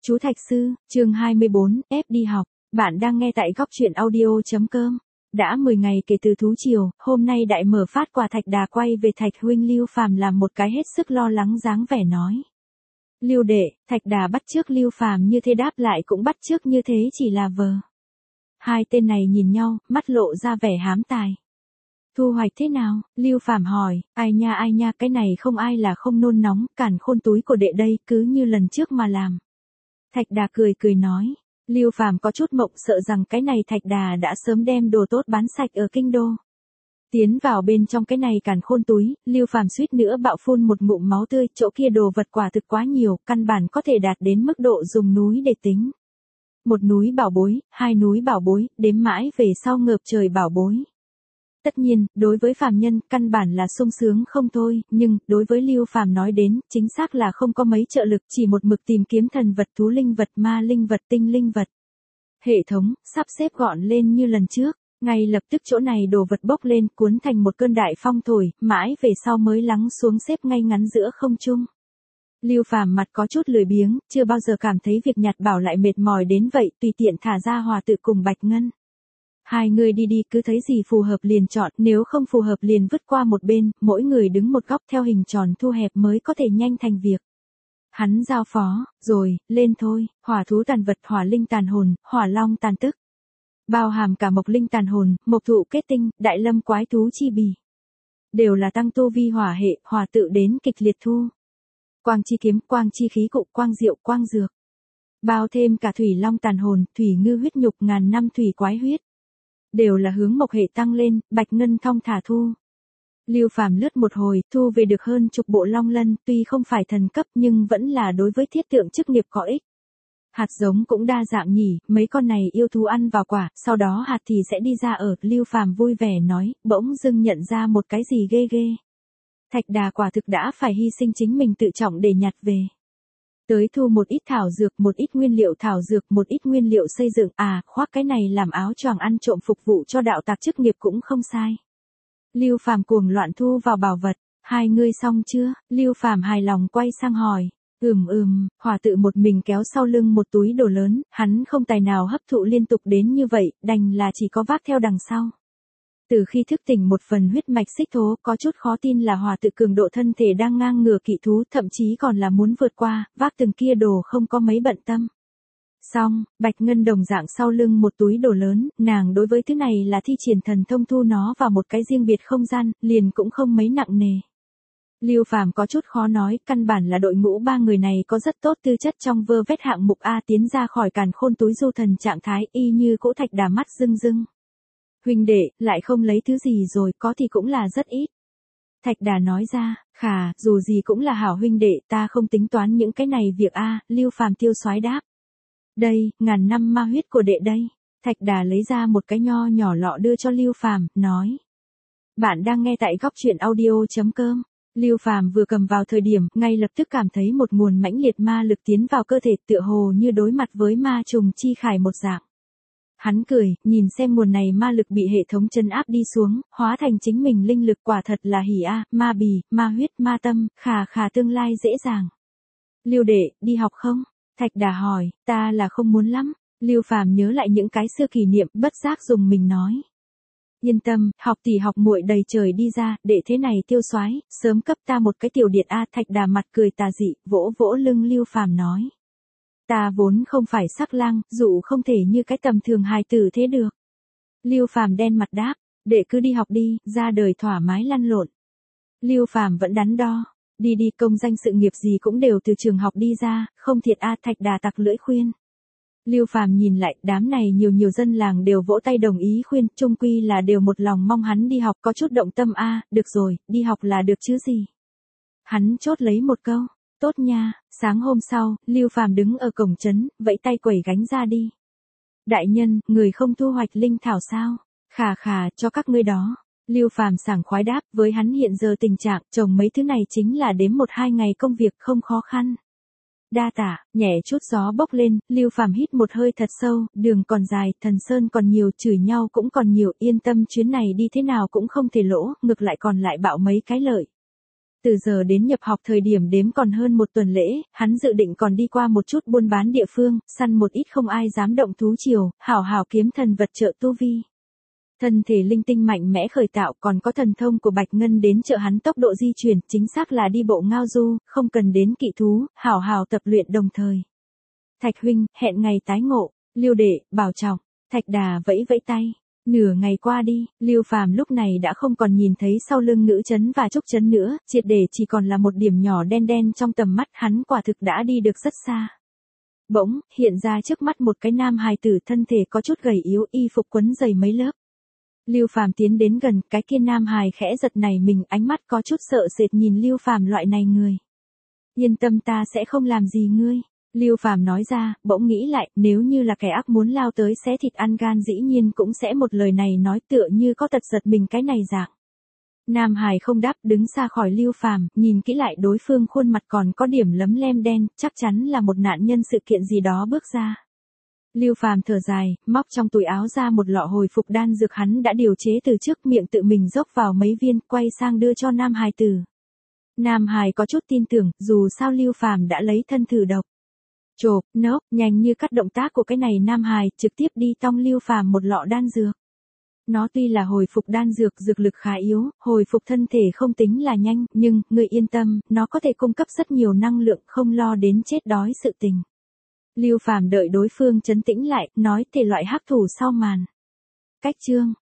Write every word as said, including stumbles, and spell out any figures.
Chú Thạch Sư, chương hai mươi bốn, ép đi học. Bạn đang nghe tại góc truyện audio.com. Đã mười ngày kể từ thú triều, hôm nay đại mở phát quà Thạch Đà quay về Thạch huynh Lưu Phàm làm một cái hết sức lo lắng dáng vẻ nói. Lưu đệ, Thạch Đà bắt chước Lưu Phàm như thế đáp lại cũng bắt chước như thế chỉ là vờ. Hai tên này nhìn nhau, mắt lộ ra vẻ hám tài. Thu hoạch thế nào? Lưu Phàm hỏi, ai nha ai nha cái này không ai là không nôn nóng, cản khôn túi của đệ đây cứ như lần trước mà làm. Thạch Đà cười cười nói, Lưu Phàm có chút mộng sợ rằng cái này Thạch Đà đã sớm đem đồ tốt bán sạch ở kinh đô. Tiến vào bên trong cái này càn khôn túi, Lưu Phàm suýt nữa bạo phun một ngụm máu tươi, chỗ kia đồ vật quả thực quá nhiều, căn bản có thể đạt đến mức độ dùng núi để tính. Một núi bảo bối, hai núi bảo bối, đếm mãi về sau ngợp trời bảo bối. Tất nhiên, đối với phàm nhân, căn bản là sung sướng không thôi, nhưng, đối với Lưu Phàm nói đến, chính xác là không có mấy trợ lực, chỉ một mực tìm kiếm thần vật, thú linh vật, ma linh vật, tinh linh vật. Hệ thống, sắp xếp gọn lên như lần trước, ngay lập tức chỗ này đồ vật bốc lên, cuốn thành một cơn đại phong thổi, mãi về sau mới lắng xuống xếp ngay ngắn giữa không trung. Lưu Phàm mặt có chút lười biếng, chưa bao giờ cảm thấy việc nhặt bảo lại mệt mỏi đến vậy, tùy tiện thả ra Hòa Tự cùng Bạch Ngân. Hai người đi đi cứ thấy gì phù hợp liền chọn, nếu không phù hợp liền vứt qua một bên, mỗi người đứng một góc theo hình tròn thu hẹp mới có thể nhanh thành việc. Hắn giao phó, rồi, lên thôi, hỏa thú tàn vật, hỏa linh tàn hồn, hỏa long tàn tức. Bao hàm cả mộc linh tàn hồn, mộc thụ kết tinh, đại lâm quái thú chi bì. Đều là tăng tu vi hỏa hệ, hỏa tự đến kịch liệt thu. Quang chi kiếm, quang chi khí cụ, quang diệu, quang dược. Bao thêm cả thủy long tàn hồn, thủy ngư huyết nhục, ngàn năm thủy quái huyết. Đều là hướng mộc hệ tăng lên, Bạch Ngân thong thả thu. Lưu Phàm lướt một hồi, thu về được hơn chục bộ long lân, tuy không phải thần cấp nhưng vẫn là đối với thiết tượng chức nghiệp có ích. Hạt giống cũng đa dạng nhỉ, mấy con này yêu thú ăn vào quả, sau đó hạt thì sẽ đi ra ở, Lưu Phàm vui vẻ nói, bỗng dưng nhận ra một cái gì ghê ghê. Thạch Đà quả thực đã phải hy sinh chính mình tự trọng để nhặt về. Tới thu một ít thảo dược, một ít nguyên liệu thảo dược, một ít nguyên liệu xây dựng, à, khoác cái này làm áo choàng ăn trộm phục vụ cho đạo tặc chức nghiệp cũng không sai. Lưu Phàm cuồng loạn thu vào bảo vật, hai ngươi xong chưa? Lưu Phàm hài lòng quay sang hỏi, ừm ừm, Hòa Tự một mình kéo sau lưng một túi đồ lớn, hắn không tài nào hấp thụ liên tục đến như vậy, đành là chỉ có vác theo đằng sau. Từ khi thức tỉnh một phần huyết mạch xích thố, có chút khó tin là Hòa Tự cường độ thân thể đang ngang ngửa kỵ thú, thậm chí còn là muốn vượt qua, vác từng kia đồ không có mấy bận tâm. Xong, Bạch Ngân đồng dạng sau lưng một túi đồ lớn, nàng đối với thứ này là thi triển thần thông thu nó vào một cái riêng biệt không gian, liền cũng không mấy nặng nề. Lưu Phàm có chút khó nói, căn bản là đội ngũ ba người này có rất tốt tư chất trong vơ vét hạng mục A tiến ra khỏi càn khôn túi du thần trạng thái y như cỗ Thạch Đà mắt rưng rưng. Huynh đệ, lại không lấy thứ gì rồi, có thì cũng là rất ít. Thạch Đà nói ra, khà, dù gì cũng là hảo huynh đệ, ta không tính toán những cái này việc a. Lưu Phàm tiêu soái đáp. Đây, ngàn năm ma huyết của đệ đây. Thạch Đà lấy ra một cái nho nhỏ lọ đưa cho Lưu Phàm, nói. Bạn đang nghe tại góc truyện audio.com. Lưu Phàm vừa cầm vào thời điểm, ngay lập tức cảm thấy một nguồn mãnh liệt ma lực tiến vào cơ thể, tựa hồ như đối mặt với ma trùng chi khải một dạng. Hắn cười, nhìn xem nguồn này ma lực bị hệ thống chân áp đi xuống, hóa thành chính mình linh lực, quả thật là hỉ a, ma bì, ma huyết, ma tâm, khà khà tương lai dễ dàng. Lưu đệ, đi học không? Thạch Đà hỏi, ta là không muốn lắm. Lưu Phàm nhớ lại những cái xưa kỷ niệm, bất giác dùng mình nói. Yên tâm, học tỷ học muội đầy trời đi ra, để thế này tiêu soái, sớm cấp ta một cái tiểu điện a. Thạch Đà mặt cười tà dị, vỗ vỗ lưng Lưu Phàm nói. Ta vốn không phải sắc lang, dụ không thể như cái tầm thường hài tử thế được. Lưu Phàm đen mặt đáp, đệ cứ đi học đi, ra đời thoải mái lăn lộn. Lưu Phàm vẫn đắn đo, đi đi công danh sự nghiệp gì cũng đều từ trường học đi ra, không thiệt a. Thạch Đà tặc lưỡi khuyên. Lưu Phàm nhìn lại, đám này nhiều nhiều dân làng đều vỗ tay đồng ý khuyên, chung quy là đều một lòng mong hắn đi học, có chút động tâm a. Được rồi, đi học là được chứ gì. Hắn chốt lấy một câu. Tốt nha. Sáng hôm sau, Lưu Phàm đứng ở cổng trấn, vẫy tay quẩy gánh ra đi. Đại nhân, người không thu hoạch linh thảo sao? Khà khà, cho các ngươi đó. Lưu Phàm sảng khoái đáp, với hắn hiện giờ tình trạng, trồng mấy thứ này chính là đếm một hai ngày công việc không khó khăn. Đa tả, nhẹ chút gió bốc lên, Lưu Phàm hít một hơi thật sâu, đường còn dài, thần sơn còn nhiều, chửi nhau cũng còn nhiều, yên tâm chuyến này đi thế nào cũng không thể lỗ, ngược lại còn lại bạo mấy cái lợi. Từ giờ đến nhập học thời điểm đếm còn hơn một tuần lễ, hắn dự định còn đi qua một chút buôn bán địa phương, săn một ít không ai dám động thú triều, hảo hảo kiếm thần vật trợ tu vi. Thân thể linh tinh mạnh mẽ khởi tạo, còn có thần thông của Bạch Ngân đến trợ hắn tốc độ di chuyển, chính xác là đi bộ ngao du, không cần đến kỵ thú, hảo hảo tập luyện đồng thời. Thạch huynh, hẹn ngày tái ngộ, Lưu đệ, bảo trọng. Thạch Đà vẫy vẫy tay. Nửa ngày qua đi, Lưu Phàm lúc này đã không còn nhìn thấy sau lưng Ngữ Trấn và Trúc Trấn nữa, triệt để chỉ còn là một điểm nhỏ đen đen trong tầm mắt, hắn quả thực đã đi được rất xa. Bỗng, hiện ra trước mắt một cái nam hài tử, thân thể có chút gầy yếu, y phục quấn dày mấy lớp. Lưu Phàm tiến đến gần, cái kia nam hài khẽ giật nảy mình, ánh mắt có chút sợ sệt nhìn Lưu Phàm, loại này người. Yên tâm, ta sẽ không làm gì ngươi. Lưu Phàm nói ra, bỗng nghĩ lại, nếu như là kẻ ác muốn lao tới xé thịt ăn gan dĩ nhiên cũng sẽ một lời này nói, tựa như có tật giật mình cái này dạng. Nam Hải không đáp, đứng xa khỏi Lưu Phàm, nhìn kỹ lại đối phương khuôn mặt còn có điểm lấm lem đen, chắc chắn là một nạn nhân sự kiện gì đó bước ra. Lưu Phàm thở dài, móc trong túi áo ra một lọ hồi phục đan dược hắn đã điều chế từ trước, miệng tự mình dốc vào mấy viên, quay sang đưa cho Nam Hải tử. Nam Hải có chút tin tưởng, dù sao Lưu Phàm đã lấy thân thử độc. Chộp, nốc, nhanh như cắt động tác của cái này Nam Hải, trực tiếp đi tong Lưu Phàm một lọ đan dược. Nó tuy là hồi phục đan dược, dược lực khá yếu, hồi phục thân thể không tính là nhanh, nhưng, người yên tâm, nó có thể cung cấp rất nhiều năng lượng, không lo đến chết đói sự tình. Lưu Phàm đợi đối phương trấn tĩnh lại, nói thể loại hắc thủ sau màn. Cách chương